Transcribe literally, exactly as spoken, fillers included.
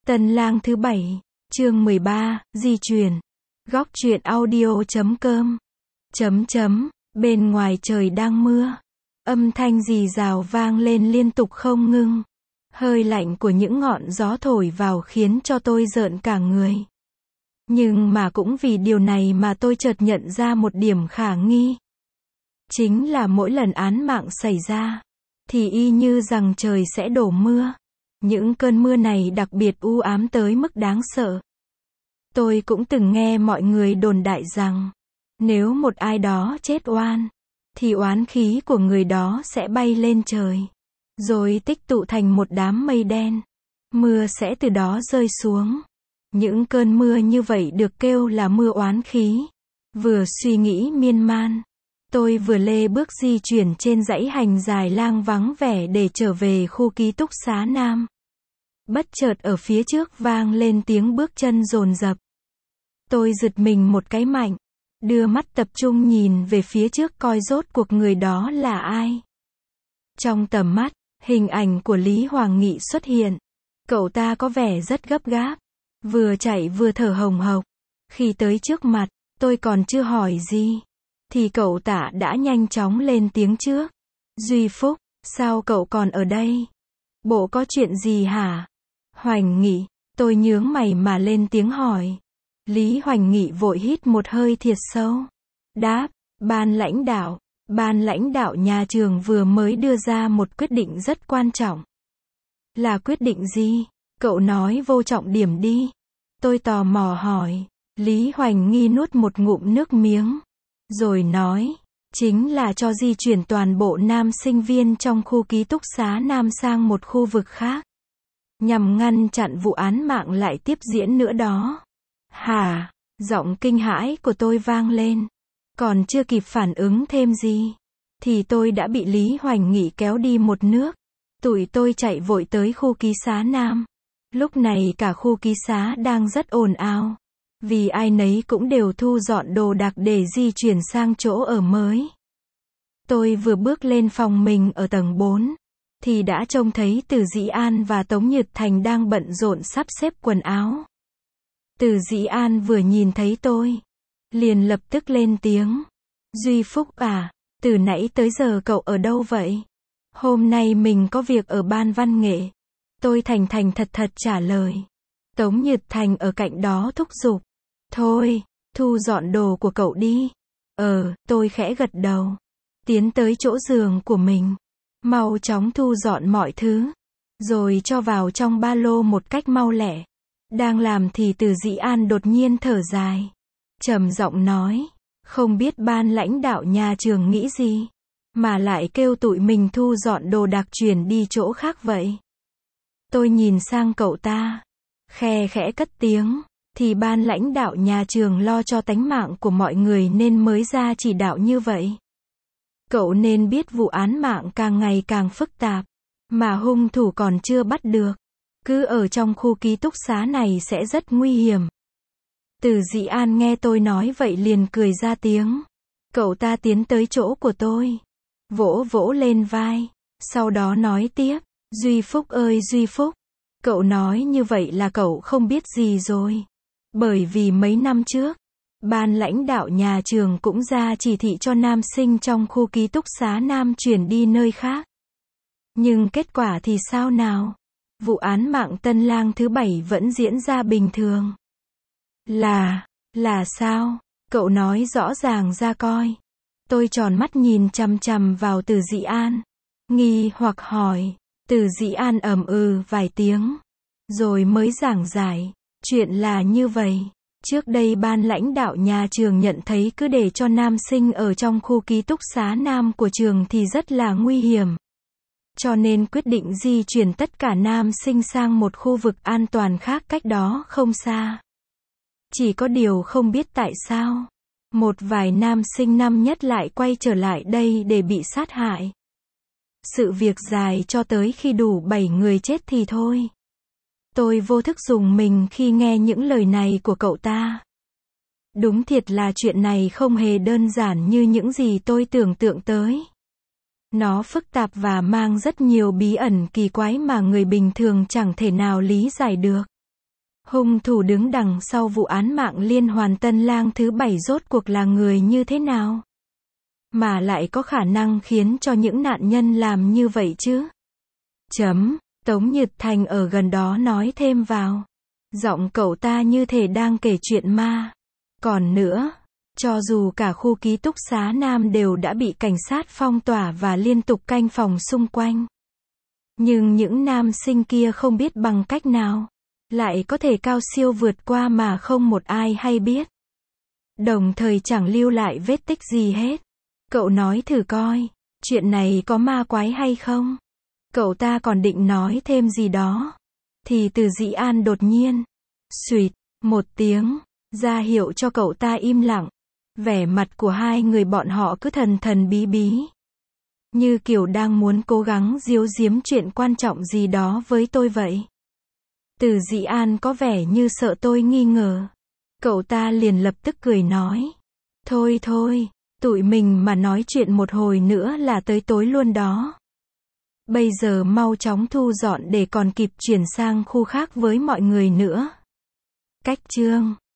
Tân lang thứ bảy, chương mười ba, di chuyển. Góc truyện audio chấm com. Chấm chấm, bên ngoài trời đang mưa. Âm thanh rì rào vang lên liên tục không ngưng. Hơi lạnh của những ngọn gió thổi vào khiến cho tôi rợn cả người. Nhưng mà cũng vì điều này mà tôi chợt nhận ra một điểm khả nghi. Chính là mỗi lần án mạng xảy ra, thì y như rằng trời sẽ đổ mưa. Những cơn mưa này đặc biệt u ám tới mức đáng sợ. Tôi cũng từng nghe mọi người đồn đại rằng, nếu một ai đó chết oan, thì oán khí của người đó sẽ bay lên trời, rồi tích tụ thành một đám mây đen. Mưa sẽ từ đó rơi xuống. Những cơn mưa như vậy được kêu là mưa oán khí. Vừa suy nghĩ miên man, tôi vừa lê bước di chuyển trên dãy hành dài lang vắng vẻ để trở về khu ký túc xá Nam. Bất chợt ở phía trước vang lên tiếng bước chân dồn dập. Tôi giật mình một cái mạnh, đưa mắt tập trung nhìn về phía trước coi rốt cuộc người đó là ai. Trong tầm mắt, hình ảnh của Lý Hoàng Nghị xuất hiện. Cậu ta có vẻ rất gấp gáp, vừa chạy vừa thở hồng hộc. Khi tới trước mặt, tôi còn chưa hỏi gì, thì cậu ta đã nhanh chóng lên tiếng trước. Duy Phúc, sao cậu còn ở đây? Bộ có chuyện gì hả? Hoành Nghị, tôi nhướng mày mà lên tiếng hỏi. Lý Hoành Nghị vội hít một hơi thiệt sâu. Đáp, ban lãnh đạo, ban lãnh đạo nhà trường vừa mới đưa ra một quyết định rất quan trọng. Là quyết định gì? Cậu nói vô trọng điểm đi. Tôi tò mò hỏi. Lý Hoành Nghị nuốt một ngụm nước miếng, rồi nói, chính là cho di chuyển toàn bộ nam sinh viên trong khu ký túc xá Nam sang một khu vực khác, nhằm ngăn chặn vụ án mạng lại tiếp diễn nữa đó. Hả? Giọng kinh hãi của tôi vang lên. Còn chưa kịp phản ứng thêm gì, thì tôi đã bị Lý Hoành Nghị kéo đi một nước. Tụi tôi chạy vội tới khu ký xá Nam. Lúc này cả khu ký xá đang rất ồn ào, vì ai nấy cũng đều thu dọn đồ đạc để di chuyển sang chỗ ở mới. Tôi vừa bước lên phòng mình ở tầng bốn, thì đã trông thấy Từ Dĩ An và Tống Nhật Thành đang bận rộn sắp xếp quần áo. Từ Dĩ An vừa nhìn thấy tôi, liền lập tức lên tiếng. Duy Phúc à, từ nãy tới giờ cậu ở đâu vậy? Hôm nay mình có việc ở ban văn nghệ. Tôi thành thành thật thật trả lời. Tống Nhật Thành ở cạnh đó thúc giục. Thôi, thu dọn đồ của cậu đi. Ờ, tôi khẽ gật đầu. Tiến tới chỗ giường của mình. Mau chóng thu dọn mọi thứ, rồi cho vào trong ba lô một cách mau lẹ. Đang làm thì Từ Dĩ An đột nhiên thở dài, trầm giọng nói, không biết ban lãnh đạo nhà trường nghĩ gì, mà lại kêu tụi mình thu dọn đồ đạc chuyển đi chỗ khác vậy. Tôi nhìn sang cậu ta, khe khẽ cất tiếng, thì ban lãnh đạo nhà trường lo cho tánh mạng của mọi người nên mới ra chỉ đạo như vậy. Cậu nên biết vụ án mạng càng ngày càng phức tạp, mà hung thủ còn chưa bắt được. Cứ ở trong khu ký túc xá này sẽ rất nguy hiểm. Từ Dĩ An nghe tôi nói vậy liền cười ra tiếng. Cậu ta tiến tới chỗ của tôi, vỗ vỗ lên vai, sau đó nói tiếp. Duy Phúc ơi Duy Phúc, cậu nói như vậy là cậu không biết gì rồi. Bởi vì mấy năm trước, ban lãnh đạo nhà trường cũng ra chỉ thị cho nam sinh trong khu ký túc xá Nam chuyển đi nơi khác. Nhưng kết quả thì sao nào? Vụ án mạng Tân Lang thứ bảy vẫn diễn ra bình thường. Là, là sao? Cậu nói rõ ràng ra coi. Tôi tròn mắt nhìn chằm chằm vào Từ Dĩ An, nghi hoặc hỏi. Từ Dĩ An ầm ừ vài tiếng, rồi mới giảng giải. Chuyện là như vậy. Trước đây ban lãnh đạo nhà trường nhận thấy cứ để cho nam sinh ở trong khu ký túc xá Nam của trường thì rất là nguy hiểm. Cho nên quyết định di chuyển tất cả nam sinh sang một khu vực an toàn khác cách đó không xa. Chỉ có điều không biết tại sao, một vài nam sinh năm nhất lại quay trở lại đây để bị sát hại. Sự việc dài cho tới khi đủ bảy người chết thì thôi. Tôi vô thức rùng mình khi nghe những lời này của cậu ta. Đúng thiệt là chuyện này không hề đơn giản như những gì tôi tưởng tượng tới. Nó phức tạp và mang rất nhiều bí ẩn kỳ quái mà người bình thường chẳng thể nào lý giải được. Hung thủ đứng đằng sau vụ án mạng liên hoàn Tân Lang thứ bảy rốt cuộc là người như thế nào? Mà lại có khả năng khiến cho những nạn nhân làm như vậy chứ? Chấm, Tống Nhật Thành ở gần đó nói thêm vào. Giọng cậu ta như thể đang kể chuyện ma. Còn nữa, cho dù cả khu ký túc xá Nam đều đã bị cảnh sát phong tỏa và liên tục canh phòng xung quanh. Nhưng những nam sinh kia không biết bằng cách nào, lại có thể cao siêu vượt qua mà không một ai hay biết. Đồng thời chẳng lưu lại vết tích gì hết. Cậu nói thử coi, chuyện này có ma quái hay không? Cậu ta còn định nói thêm gì đó. Thì Từ Dĩ An đột nhiên, xuỵt, một tiếng, ra hiệu cho cậu ta im lặng. Vẻ mặt của hai người bọn họ cứ thần thần bí bí. Như kiểu đang muốn cố gắng giấu giếm chuyện quan trọng gì đó với tôi vậy. Từ Dĩ An có vẻ như sợ tôi nghi ngờ. Cậu ta liền lập tức cười nói. Thôi thôi, tụi mình mà nói chuyện một hồi nữa là tới tối luôn đó. Bây giờ mau chóng thu dọn để còn kịp chuyển sang khu khác với mọi người nữa. Cách chương